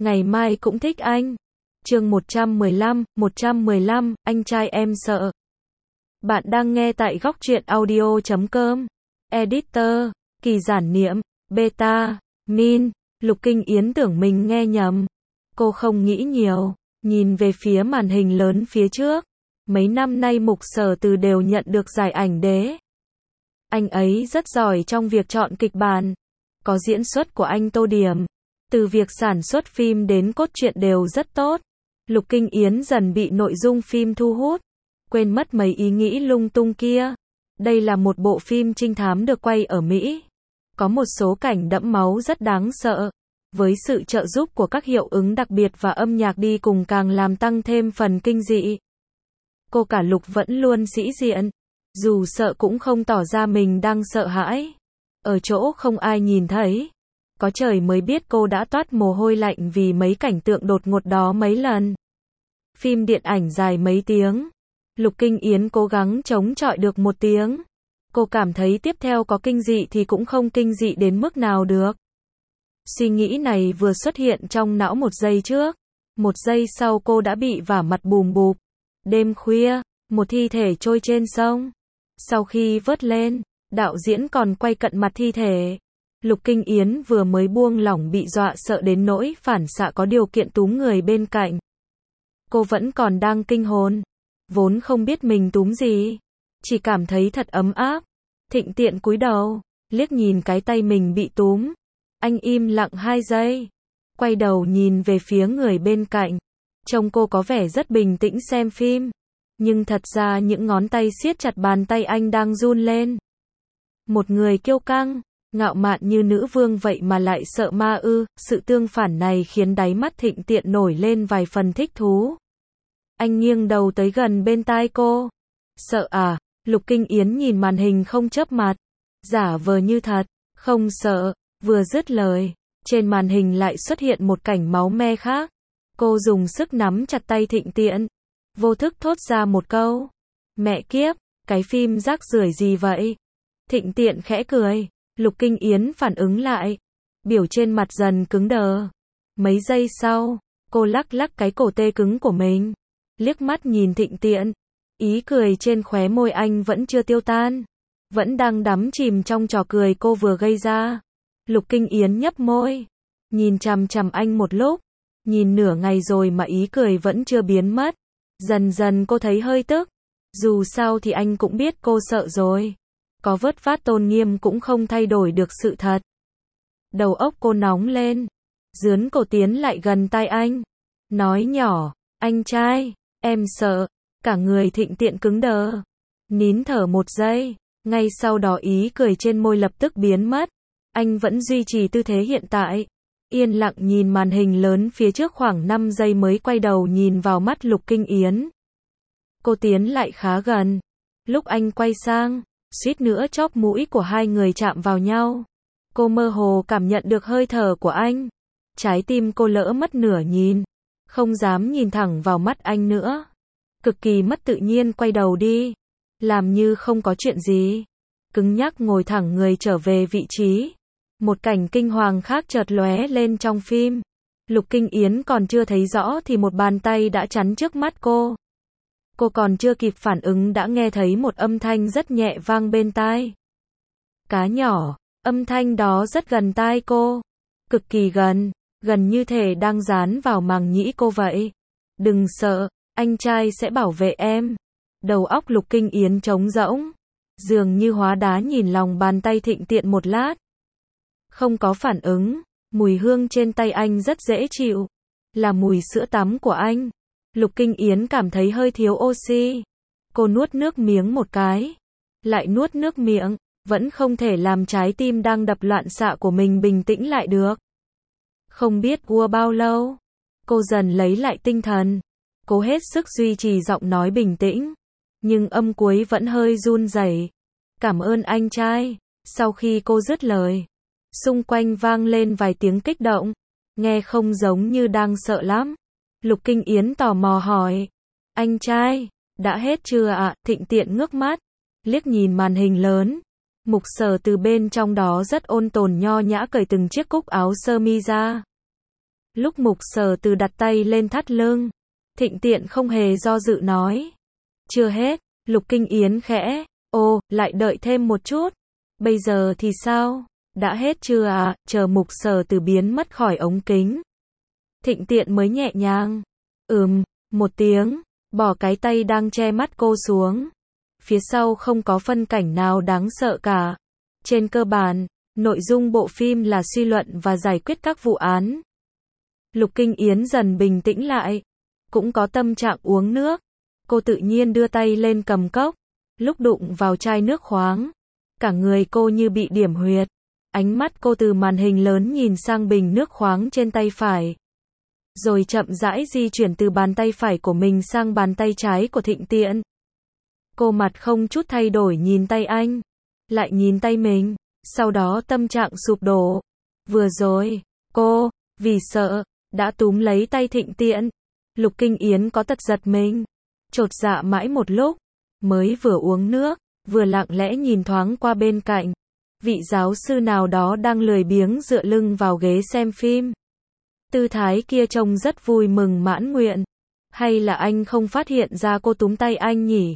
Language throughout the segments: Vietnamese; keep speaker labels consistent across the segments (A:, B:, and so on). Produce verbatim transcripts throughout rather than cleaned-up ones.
A: ngày mai cũng thích anh. Chương một trăm mười lăm, một trăm mười lăm, anh trai em sợ. Bạn đang nghe tại góc truyện audio chấm com. Editor, Kỳ Giản Niệm, Beta, Min. Lục Kinh Yến tưởng mình nghe nhầm. Cô không nghĩ nhiều, nhìn về phía màn hình lớn phía trước. Mấy năm nay Mục Sở Từ đều nhận được giải ảnh đế. Anh ấy rất giỏi trong việc chọn kịch bản. Có diễn xuất của anh Tô Điểm. Từ việc sản xuất phim đến cốt truyện đều rất tốt. Lục Kinh Yến dần bị nội dung phim thu hút. Quên mất mấy ý nghĩ lung tung kia. Đây là một bộ phim trinh thám được quay ở Mỹ. Có một số cảnh đẫm máu rất đáng sợ. Với sự trợ giúp của các hiệu ứng đặc biệt và âm nhạc đi cùng càng làm tăng thêm phần kinh dị. Cô cả Lục vẫn luôn sĩ diện. Dù sợ cũng không tỏ ra mình đang sợ hãi. Ở chỗ không ai nhìn thấy. Có trời mới biết cô đã toát mồ hôi lạnh vì mấy cảnh tượng đột ngột đó mấy lần. Phim điện ảnh dài mấy tiếng. Lục Kinh Yến cố gắng chống chọi được một tiếng. Cô cảm thấy tiếp theo có kinh dị thì cũng không kinh dị đến mức nào được. Suy nghĩ này vừa xuất hiện trong não một giây trước. Một giây sau cô đã bị vả mặt bùm bụp. Đêm khuya, một thi thể trôi trên sông. Sau khi vớt lên, đạo diễn còn quay cận mặt thi thể. Lục Kinh Yến vừa mới buông lỏng bị dọa sợ đến nỗi phản xạ có điều kiện túm người bên cạnh. Cô vẫn còn đang kinh hồn. Vốn không biết mình túm gì. Chỉ cảm thấy thật ấm áp. Thịnh Tiện cúi đầu, liếc nhìn cái tay mình bị túm. Anh im lặng hai giây. Quay đầu nhìn về phía người bên cạnh. Trông cô có vẻ rất bình tĩnh xem phim. Nhưng thật ra những ngón tay siết chặt bàn tay anh đang run lên. Một người kiêu căng, ngạo mạn như nữ vương vậy mà lại sợ ma ư. Sự tương phản này khiến đáy mắt Thịnh Tiện nổi lên vài phần thích thú. Anh nghiêng đầu tới gần bên tai cô. Sợ à? Lục Kinh Yến nhìn màn hình không chớp mắt. Giả vờ như thật. Không sợ. Vừa dứt lời, trên màn hình lại xuất hiện một cảnh máu me khác. Cô dùng sức nắm chặt tay Thịnh Tiện. Vô thức thốt ra một câu. Mẹ kiếp, cái phim rác rưởi gì vậy? Thịnh Tiện khẽ cười. Lục Kinh Yến phản ứng lại. Biểu trên mặt dần cứng đờ. Mấy giây sau, cô lắc lắc cái cổ tê cứng của mình. Liếc mắt nhìn Thịnh Tiện. Ý cười trên khóe môi anh vẫn chưa tiêu tan. Vẫn đang đắm chìm trong trò cười cô vừa gây ra. Lục Kinh Yến nhấp môi. Nhìn chằm chằm anh một lúc. Nhìn nửa ngày rồi mà ý cười vẫn chưa biến mất. Dần dần cô thấy hơi tức. Dù sao thì anh cũng biết cô sợ rồi. Có vớt vát tôn nghiêm cũng không thay đổi được sự thật. Đầu óc cô nóng lên. Dướn cổ tiến lại gần tai anh. Nói nhỏ, anh trai, em sợ. Cả người Thịnh Tiện cứng đờ. Nín thở một giây. Ngay sau đó ý cười trên môi lập tức biến mất. Anh vẫn duy trì tư thế hiện tại. Yên lặng nhìn màn hình lớn phía trước khoảng năm giây mới quay đầu nhìn vào mắt Lục Kinh Yến. Cô tiến lại khá gần. Lúc anh quay sang, suýt nữa chóp mũi của hai người chạm vào nhau. Cô mơ hồ cảm nhận được hơi thở của anh. Trái tim cô lỡ mất nửa nhìn. Không dám nhìn thẳng vào mắt anh nữa. Cực kỳ mất tự nhiên quay đầu đi. Làm như không có chuyện gì. Cứng nhắc ngồi thẳng người trở về vị trí. Một cảnh kinh hoàng khác chợt lóe lên trong phim. Lục Kinh Yến còn chưa thấy rõ thì một bàn tay đã chắn trước mắt cô. Cô còn chưa kịp phản ứng đã nghe thấy một âm thanh rất nhẹ vang bên tai. Cá nhỏ, âm thanh đó rất gần tai cô. Cực kỳ gần, gần như thể đang dán vào màng nhĩ cô vậy. Đừng sợ, anh trai sẽ bảo vệ em. Đầu óc Lục Kinh Yến trống rỗng. Dường như hóa đá nhìn lòng bàn tay Thịnh Tiện một lát. Không có phản ứng. Mùi hương trên tay anh rất dễ chịu. Là mùi sữa tắm của anh. Lục Kinh Yến cảm thấy hơi thiếu oxy. Cô nuốt nước miếng một cái. Lại nuốt nước miệng. Vẫn không thể làm trái tim đang đập loạn xạ của mình bình tĩnh lại được. Không biết qua bao lâu. Cô dần lấy lại tinh thần. Cố hết sức duy trì giọng nói bình tĩnh. Nhưng âm cuối vẫn hơi run rẩy. Cảm ơn anh trai. Sau khi cô dứt lời. Xung quanh vang lên vài tiếng kích động. Nghe không giống như đang sợ lắm. Lục Kinh Yến tò mò hỏi. Anh trai, đã hết chưa ạ? À? Thịnh Tiện ngước mắt. Liếc nhìn màn hình lớn. Mục Sở Từ bên trong đó rất ôn tồn nho nhã cởi từng chiếc cúc áo sơ mi ra. Lúc Mục Sở Từ đặt tay lên thắt lưng, Thịnh Tiện không hề do dự nói. Chưa hết, Lục Kinh Yến khẽ, ô, lại đợi thêm một chút. Bây giờ thì sao? Đã hết chưa à? Chờ Mục Sở Từ biến mất khỏi ống kính. Thịnh Tiện mới nhẹ nhàng. Ừm, một tiếng, bỏ cái tay đang che mắt cô xuống. Phía sau không có phân cảnh nào đáng sợ cả. Trên cơ bản, nội dung bộ phim là suy luận và giải quyết các vụ án. Lục Kinh Yến dần bình tĩnh lại. Cũng có tâm trạng uống nước. Cô tự nhiên đưa tay lên cầm cốc. Lúc đụng vào chai nước khoáng, cả người cô như bị điểm huyệt. Ánh mắt cô từ màn hình lớn nhìn sang bình nước khoáng trên tay phải. Rồi chậm rãi di chuyển từ bàn tay phải của mình sang bàn tay trái của Thịnh Tiện. Cô mặt không chút thay đổi nhìn tay anh. Lại nhìn tay mình. Sau đó tâm trạng sụp đổ. Vừa rồi, cô, vì sợ, đã túm lấy tay Thịnh Tiện. Lục Kinh Yến có tật giật mình. Chột dạ mãi một lúc. Mới vừa uống nước, vừa lặng lẽ nhìn thoáng qua bên cạnh. Vị giáo sư nào đó đang lười biếng dựa lưng vào ghế xem phim. Tư thái kia trông rất vui mừng mãn nguyện. Hay là anh không phát hiện ra cô túm tay anh nhỉ?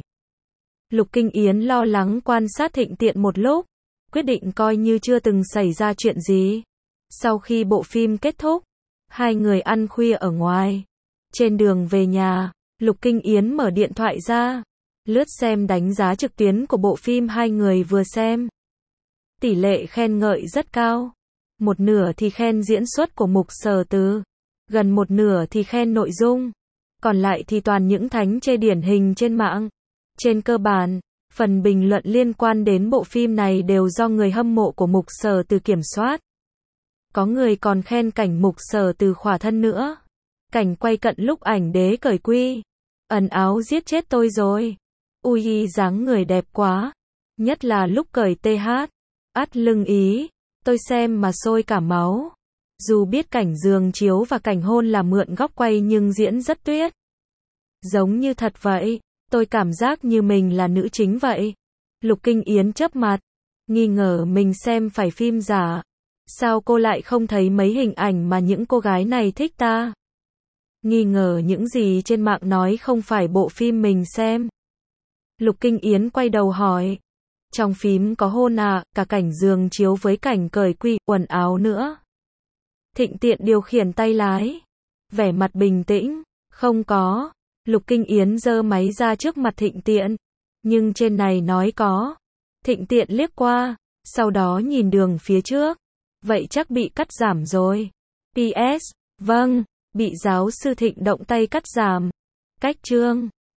A: Lục Kinh Yến lo lắng quan sát Thịnh Tiện một lúc. Quyết định coi như chưa từng xảy ra chuyện gì. Sau khi bộ phim kết thúc, hai người ăn khuya ở ngoài. Trên đường về nhà, Lục Kinh Yến mở điện thoại ra. Lướt xem đánh giá trực tuyến của bộ phim hai người vừa xem. Tỷ lệ khen ngợi rất cao. Một nửa thì khen diễn xuất của Mục Sở Từ. Gần một nửa thì khen nội dung. Còn lại thì toàn những thánh chê điển hình trên mạng. Trên cơ bản, phần bình luận liên quan đến bộ phim này đều do người hâm mộ của Mục Sở Từ kiểm soát. Có người còn khen cảnh Mục Sở Từ khỏa thân nữa. Cảnh quay cận lúc ảnh đế cởi quy. Ẩn áo giết chết tôi rồi. Ui dáng người đẹp quá. Nhất là lúc cởi tê hát. Át lưng ý. Tôi xem mà sôi cả máu. Dù biết cảnh giường chiếu và cảnh hôn là mượn góc quay nhưng diễn rất tuyết. Giống như thật vậy. Tôi cảm giác như mình là nữ chính vậy. Lục Kinh Yến chớp mặt. Nghi ngờ mình xem phải phim giả. Sao cô lại không thấy mấy hình ảnh mà những cô gái này thích ta? Nghi ngờ những gì trên mạng nói không phải bộ phim mình xem. Lục Kinh Yến quay đầu hỏi. Trong phim có hôn à, cả cảnh giường chiếu với cảnh cởi quy, quần áo nữa. Thịnh Tiện điều khiển tay lái. Vẻ mặt bình tĩnh. Không có. Lục Kinh Yến giơ máy ra trước mặt Thịnh Tiện. Nhưng trên này nói có. Thịnh Tiện liếc qua. Sau đó nhìn đường phía trước. Vậy chắc bị cắt giảm rồi. pê ét. Vâng. Bị giáo sư Thịnh động tay cắt giảm. Cách chương.